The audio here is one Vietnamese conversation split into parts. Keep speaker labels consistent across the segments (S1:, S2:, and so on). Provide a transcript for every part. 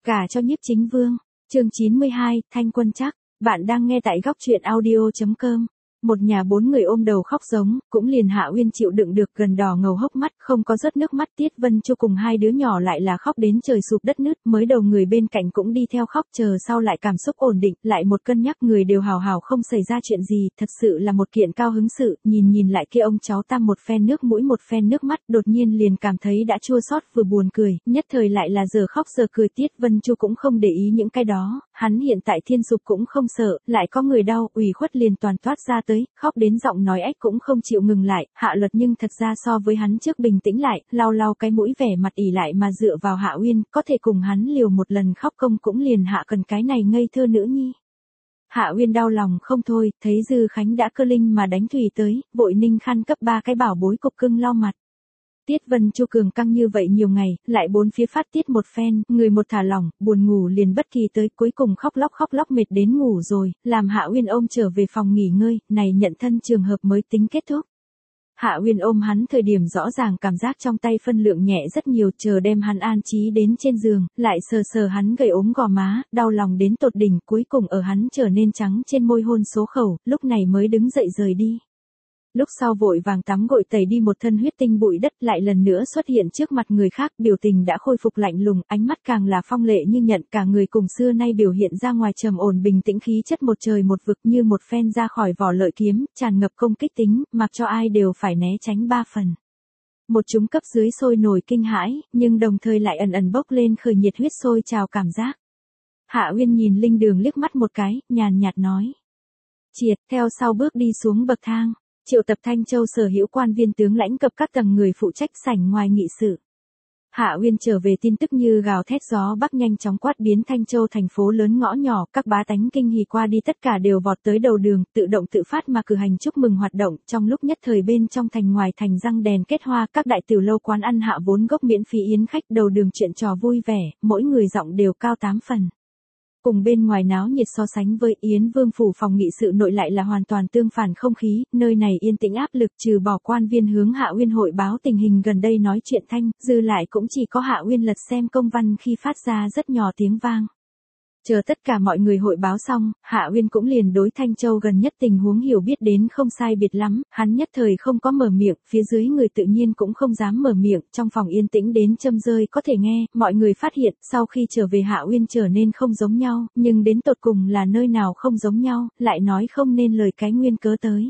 S1: Gả cho Nhiếp Chính Vương, chương 92, Thanh Quân Trác, bạn đang nghe tại góc truyện audio.com. Một nhà bốn người ôm đầu khóc giống, cũng liền Hạ Uyên chịu đựng được, gần đỏ ngầu hốc mắt, không có rớt nước mắt. Tiết Vân Chu cùng hai đứa nhỏ lại là khóc đến trời sụp đất nứt, mới đầu người bên cạnh cũng đi theo khóc, chờ sau lại cảm xúc ổn định, lại một cân nhắc người đều hào hào không xảy ra chuyện gì, thật sự là một kiện cao hứng sự. Nhìn lại kia ông cháu Tam một phen nước mũi một phen nước mắt, đột nhiên liền cảm thấy đã chua xót vừa buồn cười, nhất thời lại là giờ khóc giờ cười. Tiết Vân Chu cũng không để ý những cái đó, hắn hiện tại thiên dục cũng không sợ, lại có người đau, ủy khuất liền toàn toát ra tới, khóc đến giọng nói ếch cũng không chịu ngừng lại. Hạ Luật nhưng thật ra so với hắn trước bình tĩnh lại, lau cái mũi vẻ mặt ỉ lại mà dựa vào Hạ Uyên, có thể cùng hắn liều một lần khóc công cũng liền hạ cần cái này ngây thơ nữ nhi. Hạ Uyên đau lòng không thôi, thấy Dư Khánh đã cơ linh mà đánh thủy tới, vội ninh khăn cấp ba cái bảo bối cục cưng lau mặt. Tiết Vân Chu cường căng như vậy nhiều ngày, lại bốn phía phát tiết một phen, người một thả lỏng, buồn ngủ liền bất kỳ tới, cuối cùng khóc lóc mệt đến ngủ rồi, làm Hạ Uyên ôm trở về phòng nghỉ ngơi, này nhận thân trường hợp mới tính kết thúc. Hạ Uyên ôm hắn thời điểm rõ ràng cảm giác trong tay phân lượng nhẹ rất nhiều, chờ đem hắn an trí đến trên giường, lại sờ hắn gầy ốm gò má, đau lòng đến tột đỉnh, cuối cùng ở hắn trở nên trắng trên môi hôn số khẩu, lúc này mới đứng dậy rời đi. Lúc sau vội vàng tắm gội tẩy đi một thân huyết tinh bụi đất, lại lần nữa xuất hiện trước mặt người khác, biểu tình đã khôi phục lạnh lùng, ánh mắt càng là phong lệ như nhận, cả người cùng xưa nay biểu hiện ra ngoài trầm ổn bình tĩnh, khí chất một trời một vực, như một phen ra khỏi vỏ lợi kiếm, tràn ngập công kích tính, mặc cho ai đều phải né tránh ba phần. Một chúng cấp dưới sôi nổi kinh hãi, nhưng đồng thời lại ẩn bốc lên khởi nhiệt huyết sôi trào cảm giác. Hạ Uyên nhìn Linh Đường liếc mắt một cái, nhàn nhạt nói: "Triệt", theo sau bước đi xuống bậc thang. Triệu tập Thanh Châu sở hữu quan viên tướng lãnh cập các tầng người phụ trách sảnh ngoài nghị sự. Hạ Uyên trở về tin tức như gào thét gió bắc nhanh chóng quát biến Thanh Châu thành phố lớn ngõ nhỏ, các bá tánh kinh hỉ qua đi tất cả đều vọt tới đầu đường, tự động tự phát mà cử hành chúc mừng hoạt động, trong lúc nhất thời bên trong thành ngoài thành răng đèn kết hoa, các đại tiểu lâu quán ăn hạ vốn gốc miễn phí yến khách, đầu đường chuyện trò vui vẻ, mỗi người giọng đều cao 8 phần. Cùng bên ngoài náo nhiệt so sánh với Yến Vương phủ phòng nghị sự nội lại là hoàn toàn tương phản không khí, nơi này yên tĩnh áp lực, trừ bỏ quan viên hướng Hạ Uyên hội báo tình hình gần đây nói chuyện thanh, dư lại cũng chỉ có Hạ Uyên lật xem công văn khi phát ra rất nhỏ tiếng vang. Chờ tất cả mọi người hội báo xong, Hạ Uyên cũng liền đối Thanh Châu gần nhất tình huống hiểu biết đến không sai biệt lắm, hắn nhất thời không có mở miệng, phía dưới người tự nhiên cũng không dám mở miệng, trong phòng yên tĩnh đến châm rơi có thể nghe, mọi người phát hiện, sau khi trở về Hạ Uyên trở nên không giống nhau, nhưng đến tột cùng là nơi nào không giống nhau, lại nói không nên lời cái nguyên cớ tới.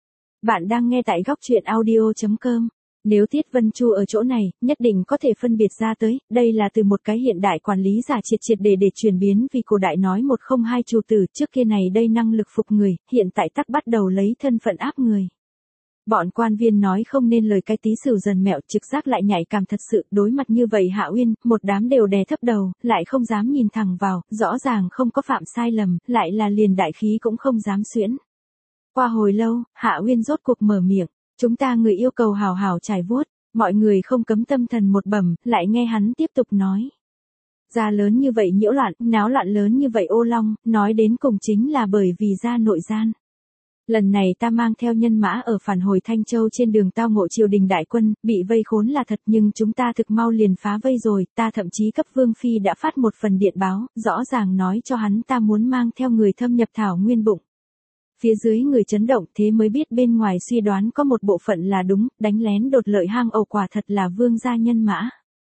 S1: Bạn đang nghe tại góc truyện audio.com. Nếu Tiết Vân Chu ở chỗ này, nhất định có thể phân biệt ra tới, đây là từ một cái hiện đại quản lý giả triệt để chuyển biến, vì cổ đại nói 102 chủ tử, trước kia này đây năng lực phục người, hiện tại tắc bắt đầu lấy thân phận áp người. Bọn quan viên nói không nên lời cái tí sửu dần mẹo, trực giác lại nhạy cảm thật sự, đối mặt như vậy Hạ Uyên, một đám đều đè thấp đầu, lại không dám nhìn thẳng vào, rõ ràng không có phạm sai lầm, lại là liền đại khí cũng không dám xuyễn. Qua hồi lâu, Hạ Uyên rốt cuộc mở miệng: "Chúng ta người yêu cầu hào hào trải vuốt", mọi người không cấm tâm thần một bẩm, lại nghe hắn tiếp tục nói: "Gia lớn như vậy nhiễu loạn, náo loạn lớn như vậy ô long, nói đến cùng chính là bởi vì gia nội gian. Lần này ta mang theo nhân mã ở phản hồi Thanh Châu trên đường tao ngộ triều đình đại quân, bị vây khốn là thật, nhưng chúng ta thực mau liền phá vây rồi, ta thậm chí cấp Vương Phi đã phát một phần điện báo, rõ ràng nói cho hắn ta muốn mang theo người thâm nhập Thảo Nguyên bụng." Phía dưới người chấn động, thế mới biết bên ngoài suy đoán có một bộ phận là đúng, đánh lén đột lợi hang ổ quả thật là Vương gia nhân mã.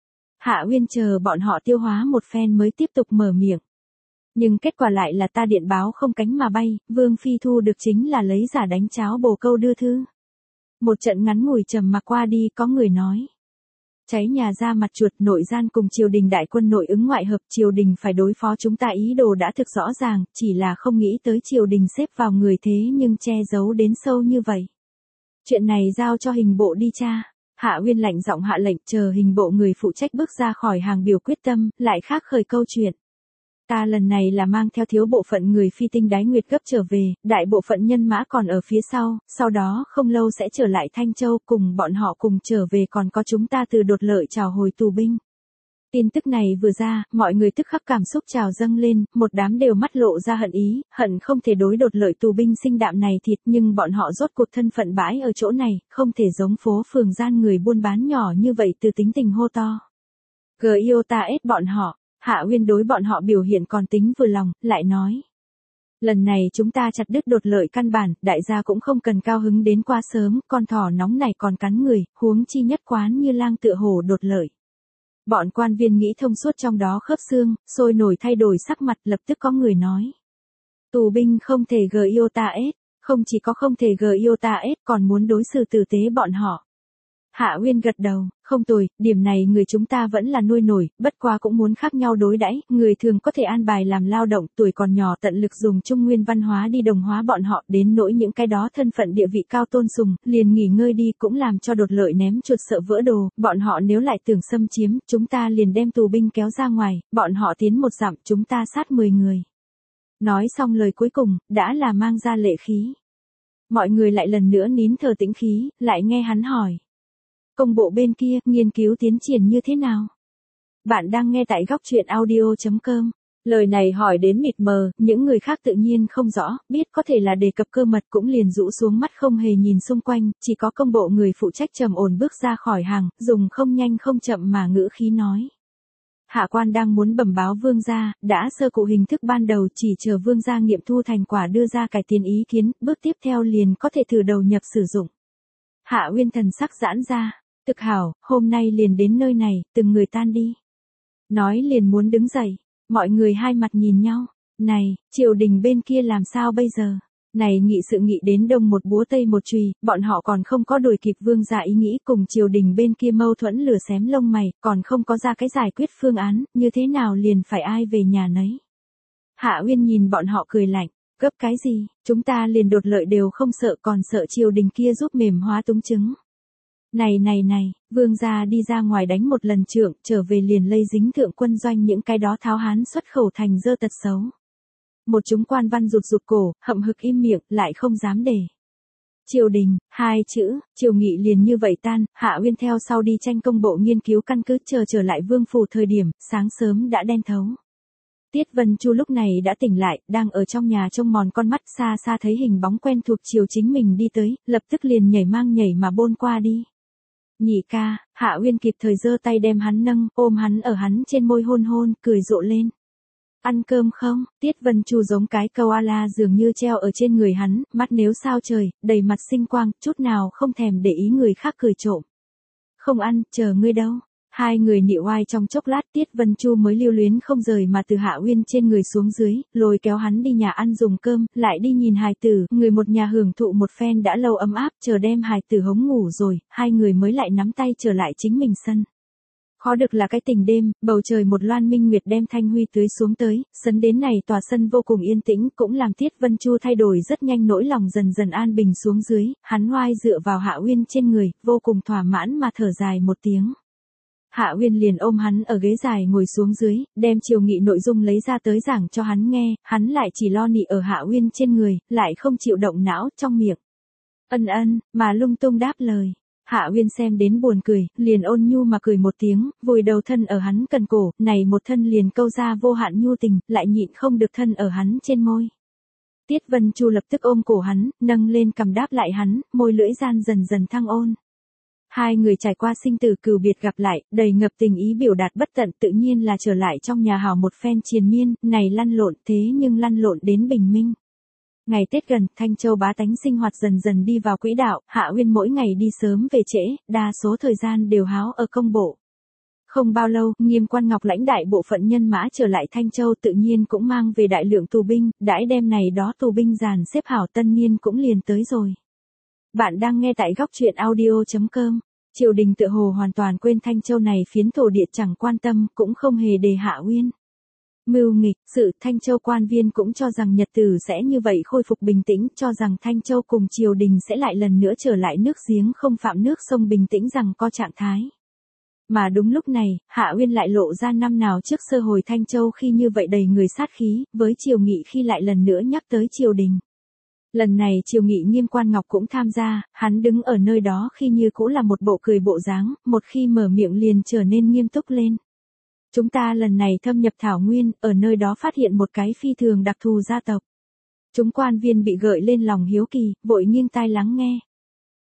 S1: Hạ Uyên chờ bọn họ tiêu hóa một phen mới tiếp tục mở miệng: "Nhưng kết quả lại là ta điện báo không cánh mà bay, Vương Phi thu được chính là lấy giả đánh cháo bồ câu đưa thư." Một trận ngắn ngủi trầm mặc qua đi, có người nói: "Cháy nhà ra mặt chuột, nội gian cùng triều đình đại quân nội ứng ngoại hợp, triều đình phải đối phó chúng ta ý đồ đã thực rõ ràng, chỉ là không nghĩ tới triều đình xếp vào người thế nhưng che giấu đến sâu như vậy. Chuyện này giao cho hình bộ đi tra." Hạ Uyên lạnh giọng hạ lệnh, chờ hình bộ người phụ trách bước ra khỏi hàng biểu quyết tâm, lại khác khởi câu chuyện: "Ta lần này là mang theo thiếu bộ phận người Phi Tinh Đái Nguyệt gấp trở về, đại bộ phận nhân mã còn ở phía sau đó không lâu sẽ trở lại Thanh Châu, cùng bọn họ cùng trở về còn có chúng ta từ đột lợi trảo hồi tù binh." Tin tức này vừa ra, mọi người tức khắc cảm xúc trào dâng lên, một đám đều mắt lộ ra hận ý, hận không thể đối đột lợi tù binh sinh đạm này thịt, nhưng bọn họ rốt cuộc thân phận bãi ở chỗ này, không thể giống phố phường gian người buôn bán nhỏ như vậy từ tính tình hô to: "Giota bọn họ." Hạ Uyên đối bọn họ biểu hiện còn tính vừa lòng, lại nói. Lần này chúng ta chặt đứt đột lợi căn bản, đại gia cũng không cần cao hứng đến quá sớm, con thỏ nóng này còn cắn người, huống chi nhất quán như lang tựa hổ đột lợi. Bọn quan viên nghĩ thông suốt trong đó khớp xương, sôi nổi thay đổi sắc mặt, lập tức có người nói. Tù binh không thể GIOTA-S, không chỉ có không thể GIOTA-S còn muốn đối xử tử tế bọn họ. Hạ Uyên gật đầu, không tồi, điểm này người chúng ta vẫn là nuôi nổi, bất quá cũng muốn khác nhau đối đãi, người thường có thể an bài làm lao động, tuổi còn nhỏ tận lực dùng trung nguyên văn hóa đi đồng hóa bọn họ, đến nỗi những cái đó thân phận địa vị cao tôn sùng, liền nghỉ ngơi đi cũng làm cho đột lợi ném chuột sợ vỡ đồ, bọn họ nếu lại tưởng xâm chiếm, chúng ta liền đem tù binh kéo ra ngoài, bọn họ tiến một dặm, chúng ta sát 10 người. Nói xong lời cuối cùng, đã là mang ra lệ khí. Mọi người lại lần nữa nín thở tĩnh khí, lại nghe hắn hỏi. Công bộ bên kia, nghiên cứu tiến triển như thế nào? Bạn đang nghe tại góc truyện audio.com. Lời này hỏi đến mịt mờ, những người khác tự nhiên không rõ, biết có thể là đề cập cơ mật cũng liền rũ xuống mắt không hề nhìn xung quanh, chỉ có công bộ người phụ trách trầm ổn bước ra khỏi hàng, dùng không nhanh không chậm mà ngữ khí nói. Hạ quan đang muốn bẩm báo vương gia, đã sơ cụ hình thức ban đầu chỉ chờ vương gia nghiệm thu thành quả đưa ra cải tiến ý kiến, bước tiếp theo liền có thể thử đầu nhập sử dụng. Hạ Uyên thần sắc giãn ra. Thực hảo, hôm nay liền đến nơi này, từng người tan đi. Nói liền muốn đứng dậy, mọi người hai mặt nhìn nhau. Này, triều đình bên kia làm sao bây giờ? Này nghị sự nghị đến đông một búa tây một chùy, bọn họ còn không có đuổi kịp vương gia ý nghĩ cùng triều đình bên kia mâu thuẫn lửa xém lông mày, còn không có ra cái giải quyết phương án, như thế nào liền phải ai về nhà nấy. Hạ Uyên nhìn bọn họ cười lạnh, gấp cái gì, chúng ta liền đột lợi đều không sợ còn sợ triều đình kia giúp mềm hóa túng chứng. Này, vương gia đi ra ngoài đánh một lần trượng, trở về liền lây dính thượng quân doanh những cái đó tháo hán xuất khẩu thành dơ tật xấu. Một chúng quan văn rụt cổ, hậm hực im miệng, lại không dám để. Triều đình, hai chữ, triều nghị liền như vậy tan, Hạ Uyên theo sau đi tranh công bộ nghiên cứu căn cứ chờ trở lại vương phủ thời điểm, sáng sớm đã đen thấu. Tiết Vân Chu lúc này đã tỉnh lại, đang ở trong nhà trông mòn con mắt xa xa thấy hình bóng quen thuộc chiều chính mình đi tới, lập tức liền nhảy mà bôn qua đi. Nhị ca, Hạ Uyên kịp thời giơ tay đem hắn nâng, ôm hắn ở hắn trên môi hôn, cười rộ lên. Ăn cơm không? Tiết Vân Chu giống cái koala dường như treo ở trên người hắn, mắt nếu sao trời, đầy mặt sinh quang, chút nào không thèm để ý người khác cười trộm. Không ăn, chờ ngươi đâu. Hai người nịu oai trong chốc lát Tiết Vân Chu mới lưu luyến không rời mà từ Hạ Uyên trên người xuống dưới, lôi kéo hắn đi nhà ăn dùng cơm, lại đi nhìn hài tử, người một nhà hưởng thụ một phen đã lâu ấm áp, chờ đem hài tử hống ngủ rồi, hai người mới lại nắm tay trở lại chính mình sân. Khó được là cái tình đêm, bầu trời một loan minh nguyệt đem thanh huy tưới xuống tới, sấn đến này tòa sân vô cùng yên tĩnh cũng làm Tiết Vân Chu thay đổi rất nhanh nỗi lòng dần dần an bình xuống dưới, hắn oai dựa vào Hạ Uyên trên người, vô cùng thỏa mãn mà thở dài một tiếng. Hạ Uyên liền ôm hắn ở ghế dài ngồi xuống dưới, đem triều nghị nội dung lấy ra tới giảng cho hắn nghe, hắn lại chỉ lo nị ở Hạ Uyên trên người, lại không chịu động não trong miệng. Ân, mà lung tung đáp lời. Hạ Uyên xem đến buồn cười, liền ôn nhu mà cười một tiếng, vùi đầu thân ở hắn cần cổ, này một thân liền câu ra vô hạn nhu tình, lại nhịn không được thân ở hắn trên môi. Tiết Vân Chu lập tức ôm cổ hắn, nâng lên cầm đáp lại hắn, môi lưỡi gian dần dần thăng ôn. Hai người trải qua sinh tử cừu biệt gặp lại, đầy ngập tình ý biểu đạt bất tận tự nhiên là trở lại trong nhà hào một phen triền miên, này lăn lộn thế nhưng lăn lộn đến bình minh. Ngày Tết gần, Thanh Châu bá tánh sinh hoạt dần dần đi vào quỹ đạo, Hạ Uyên mỗi ngày đi sớm về trễ, đa số thời gian đều háo ở công bộ. Không bao lâu, Nghiêm Quan Ngọc lãnh đại bộ phận nhân mã trở lại Thanh Châu tự nhiên cũng mang về đại lượng tù binh, đãi đem này đó tù binh dàn xếp hảo tân niên cũng liền tới rồi. Bạn đang nghe tại góc truyện audio.com. Triều đình tựa hồ hoàn toàn quên Thanh Châu này phiến thổ địa chẳng quan tâm, cũng không hề đề Hạ Uyên. Mưu nghịch, sự Thanh Châu quan viên cũng cho rằng nhật tử sẽ như vậy khôi phục bình tĩnh, cho rằng Thanh Châu cùng triều đình sẽ lại lần nữa trở lại nước giếng không phạm nước sông bình tĩnh rằng có trạng thái. Mà đúng lúc này, Hạ Uyên lại lộ ra năm nào trước sơ hồi Thanh Châu khi như vậy đầy người sát khí, với triều nghị khi lại lần nữa nhắc tới triều đình. Lần này triều nghị Nghiêm Quan Ngọc cũng tham gia, hắn đứng ở nơi đó khi như cũ là một bộ cười bộ dáng, một khi mở miệng liền trở nên nghiêm túc lên. Chúng ta lần này thâm nhập Thảo Nguyên, ở nơi đó phát hiện một cái phi thường đặc thù gia tộc. Chúng quan viên bị gợi lên lòng hiếu kỳ, vội nghiêng tai lắng nghe.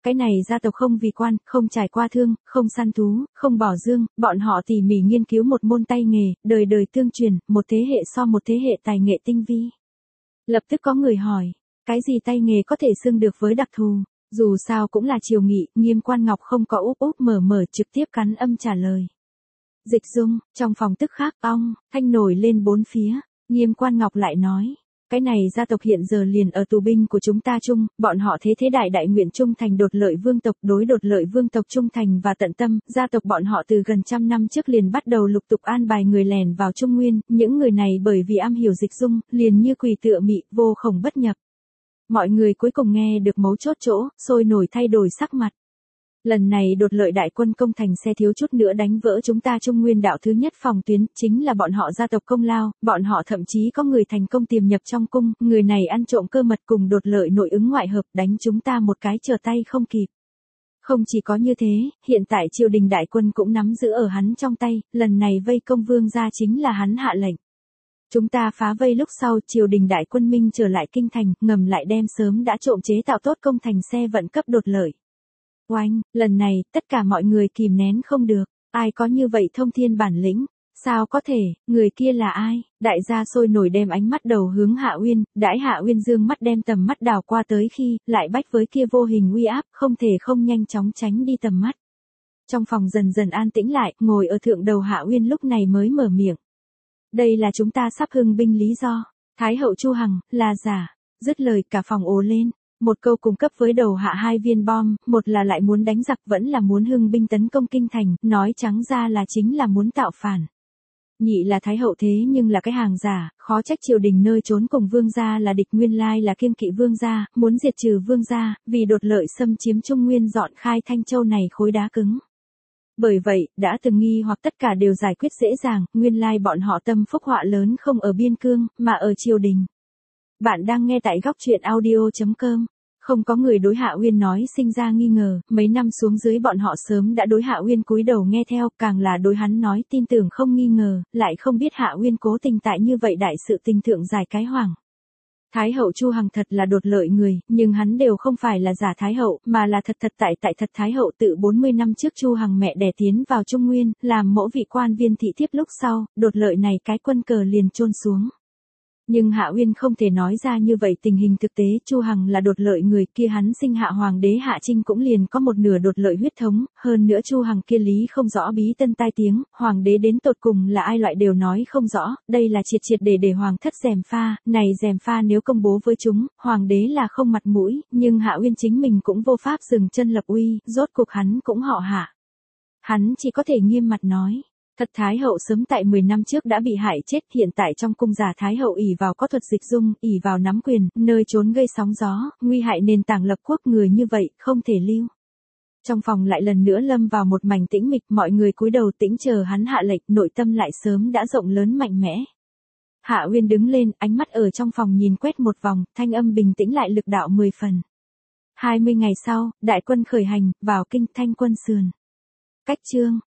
S1: Cái này gia tộc không vì quan, không trải qua thương, không săn thú, không bỏ dương, bọn họ tỉ mỉ nghiên cứu một môn tay nghề, đời đời tương truyền, một thế hệ so một thế hệ tài nghệ tinh vi. Lập tức có người hỏi, cái gì tay nghề có thể xưng được với đặc thù? Dù sao cũng là triều nghị, Nghiêm Quan Ngọc không có úp úp mở mở trực tiếp cắn âm trả lời. Dịch Dung, trong phòng tức khắc ong, thanh nổi lên bốn phía, Nghiêm Quan Ngọc lại nói. Cái này gia tộc hiện giờ liền ở tù binh của chúng ta chung, bọn họ thế đại đại nguyện trung thành đột lợi vương tộc, đối đột lợi vương tộc trung thành và tận tâm, gia tộc bọn họ từ gần trăm năm trước liền bắt đầu lục tục an bài người lèn vào Trung Nguyên, những người này bởi vì am hiểu Dịch Dung, liền như quỷ tựa mị, vô khổng bất nhập. Mọi người cuối cùng nghe được mấu chốt chỗ, sôi nổi thay đổi sắc mặt. Lần này đột lợi đại quân công thành xe thiếu chút nữa đánh vỡ chúng ta Trung Nguyên đạo thứ nhất phòng tuyến, chính là bọn họ gia tộc công lao, bọn họ thậm chí có người thành công tiềm nhập trong cung, người này ăn trộm cơ mật cùng đột lợi nội ứng ngoại hợp đánh chúng ta một cái trở tay không kịp. Không chỉ có như thế, hiện tại triều đình đại quân cũng nắm giữ ở hắn trong tay, lần này vây công vương gia chính là hắn hạ lệnh. Chúng ta phá vây lúc sau, triều đình đại quân minh trở lại kinh thành, ngầm lại đem sớm đã trộm chế tạo tốt công thành xe vận cấp đột lợi. Oanh, lần này, tất cả mọi người kìm nén không được, ai có như vậy thông thiên bản lĩnh, sao có thể, người kia là ai, đại gia sôi nổi đem ánh mắt đầu hướng Hạ Uyên, đãi Hạ Uyên dương mắt đem tầm mắt đào qua tới khi, lại bách với kia vô hình uy áp, không thể không nhanh chóng tránh đi tầm mắt. Trong phòng dần dần an tĩnh lại, ngồi ở thượng đầu Hạ Uyên lúc này mới mở miệng. Đây là chúng ta sắp hưng binh lý do, Thái hậu Chu Hằng, là giả, dứt lời cả phòng ồ lên. Một câu cung cấp với đầu hạ hai viên bom, một là lại muốn đánh giặc vẫn là muốn hưng binh tấn công kinh thành, nói trắng ra là chính là muốn tạo phản. Nhị là Thái hậu thế nhưng là cái hàng giả, khó trách triều đình nơi trốn cùng vương gia là địch, nguyên lai là kiêng kỵ vương gia, muốn diệt trừ vương gia, vì đột lợi xâm chiếm Trung Nguyên dọn khai Thanh Châu này khối đá cứng. Bởi vậy, đã từng nghi hoặc tất cả đều giải quyết dễ dàng, nguyên lai bọn họ tâm phúc họa lớn không ở biên cương, mà ở triều đình. Bạn đang nghe tại góc truyện audio.com. Không có người đối Hạ Uyên nói sinh ra nghi ngờ, mấy năm xuống dưới bọn họ sớm đã đối Hạ Uyên cúi đầu nghe theo, càng là đối hắn nói tin tưởng không nghi ngờ, lại không biết Hạ Uyên cố tình tại như vậy đại sự tình thượng giải cái hoảng. Thái hậu Chu Hằng thật là đột lợi người, nhưng hắn đều không phải là giả Thái hậu, mà là thật tại thật Thái hậu tự 40 năm trước Chu Hằng mẹ đẻ tiến vào Trung Nguyên, làm mẫu vị quan viên thị thiếp lúc sau, đột lợi này cái quân cờ liền chôn xuống. Nhưng Hạ Uyên không thể nói ra như vậy tình hình thực tế, Chu Hằng là đột lợi người kia, hắn sinh hạ hoàng đế Hạ Trinh cũng liền có một nửa đột lợi huyết thống, hơn nữa Chu Hằng kia lý không rõ bí tân tai tiếng, hoàng đế đến tột cùng là ai loại đều nói không rõ, đây là triệt để hoàng thất gièm pha, này gièm pha nếu công bố với chúng, hoàng đế là không mặt mũi, nhưng Hạ Uyên chính mình cũng vô pháp dừng chân lập uy, rốt cuộc hắn cũng họ Hạ. Hắn chỉ có thể nghiêm mặt nói. Thật Thái hậu sớm tại 10 năm trước đã bị hại chết, hiện tại trong cung giả Thái hậu ỷ vào có thuật Dịch Dung, ỷ vào nắm quyền, nơi trốn gây sóng gió, nguy hại nền tảng lập quốc, người như vậy, không thể lưu. Trong phòng lại lần nữa lâm vào một mảnh tĩnh mịch, mọi người cúi đầu tĩnh chờ hắn hạ lệnh, nội tâm lại sớm đã rộng lớn mạnh mẽ. Hạ Uyên đứng lên, ánh mắt ở trong phòng nhìn quét một vòng, thanh âm bình tĩnh lại lực đạo 10 phần. 20 ngày sau, đại quân khởi hành, vào kinh Thanh Quân Sườn. Cách chương